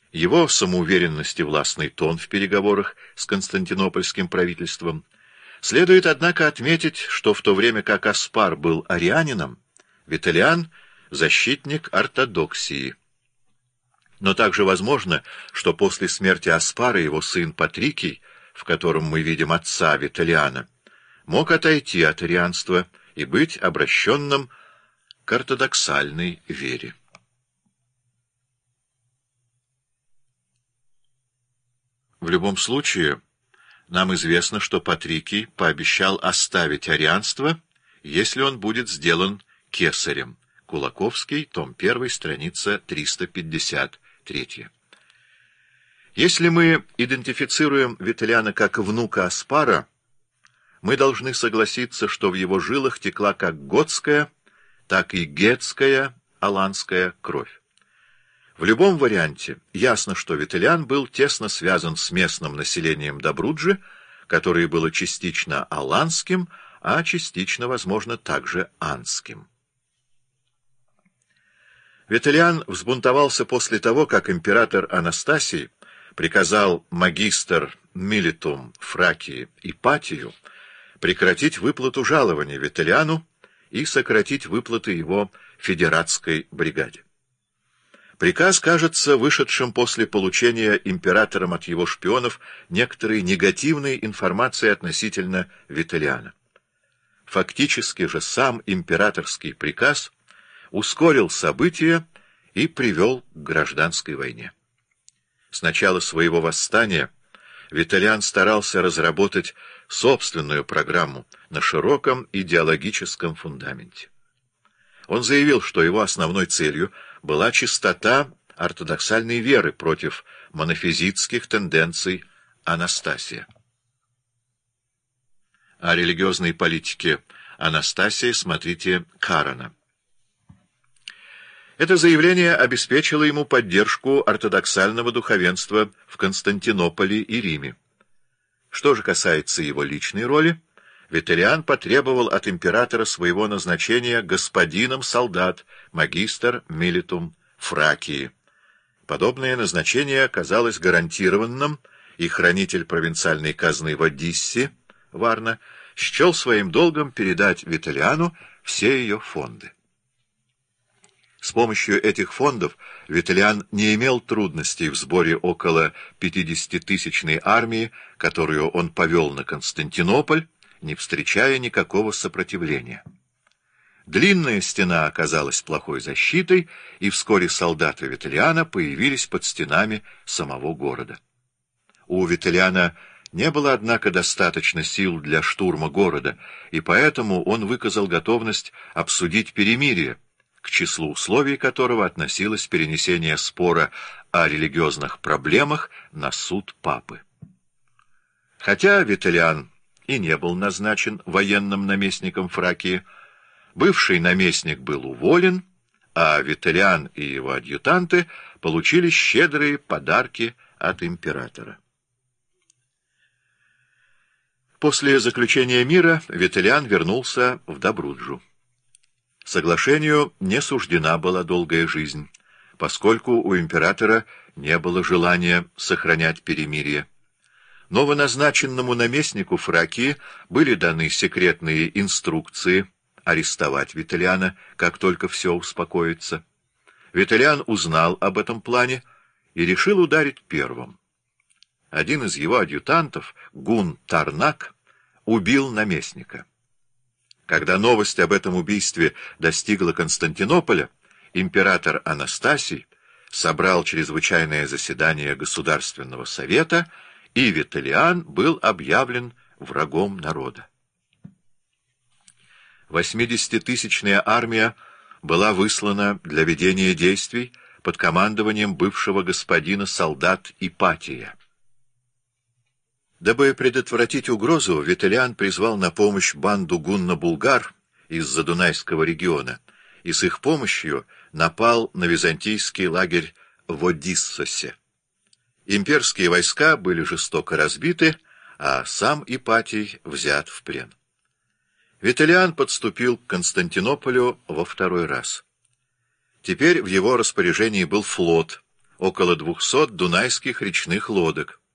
его самоуверенность и властный тон в переговорах с константинопольским правительством. Следует, однако, отметить, что в то время как Аспар был арианином, Вителлиан — защитник ортодоксии. Но также возможно, что после смерти Аспара его сын Патрикий, в котором мы видим отца Вителлиана, мог отойти от арианства и быть обращенным к ортодоксальной вере. В любом случае, нам известно, что Патрикий пообещал оставить арианство, если он будет сделан кесарем. Кулаковский, том 1, страница 353. Если мы идентифицируем Вителлиана как внука Аспара, мы должны согласиться, что в его жилах текла как готская, так и гетская, аланская кровь. В любом варианте ясно, что Вителлиан был тесно связан с местным населением Добруджи, которое было частично аланским, а частично, возможно, также анским. Вителлиан взбунтовался после того, как император Анастасий приказал магистр Милитум Фракии Ипатию прекратить выплату жалований Вителлиану и сократить выплаты его федератской бригаде. Приказ кажется вышедшим после получения императором от его шпионов некоторой негативной информации относительно Вителлиана. Фактически же сам императорский приказ ускорил события и привел к гражданской войне. С начала своего восстания Вителлиан старался разработать собственную программу на широком идеологическом фундаменте. Он заявил, что его основной целью была чистота ортодоксальной веры против монофизитских тенденций Анастасия. О религиозной политике Анастасия смотрите Карана. Это заявление обеспечило ему поддержку ортодоксального духовенства в Константинополе и Риме. Что же касается его личной роли, Вителлиан потребовал от императора своего назначения господином солдат, магистр Милитум Фракии. Подобное назначение казалось гарантированным, и хранитель провинциальной казны в Одиссе, Варна, счел своим долгом передать Вителлиану все ее фонды. С помощью этих фондов Вителлиан не имел трудностей в сборе около 50-тысячной армии, которую он повел на Константинополь, не встречая никакого сопротивления. Длинная стена оказалась плохой защитой, и вскоре солдаты Вителлиана появились под стенами самого города. У Вителлиана не было, однако, достаточно сил для штурма города, и поэтому он выказал готовность обсудить перемирие, к числу условий которого относилось перенесение спора о религиозных проблемах на суд папы. Хотя Вителлиан и не был назначен военным наместником Фракии, бывший наместник был уволен, а Вителлиан и его адъютанты получили щедрые подарки от императора. После заключения мира Вителлиан вернулся в Добруджу. Соглашению не суждена была долгая жизнь, поскольку у императора не было желания сохранять перемирие. Новоназначенному наместнику Фракии были даны секретные инструкции арестовать Вителлиана, как только все успокоится. Вителлиан узнал об этом плане и решил ударить первым. Один из его адъютантов, Гун Тарнак, убил наместника. Когда новость об этом убийстве достигла Константинополя, император Анастасий собрал чрезвычайное заседание Государственного совета, и Вителлиан был объявлен врагом народа. 80-тысячная армия была выслана для ведения действий под командованием бывшего господина солдат Ипатия. Дабы предотвратить угрозу, Вителлиан призвал на помощь банду гунно-булгар из Задунайского региона и с их помощью напал на византийский лагерь в Одиссосе. Имперские войска были жестоко разбиты, а сам Ипатий взят в плен. Вителлиан подступил к Константинополю во второй раз. Теперь в его распоряжении был флот, около 200 дунайских речных лодок.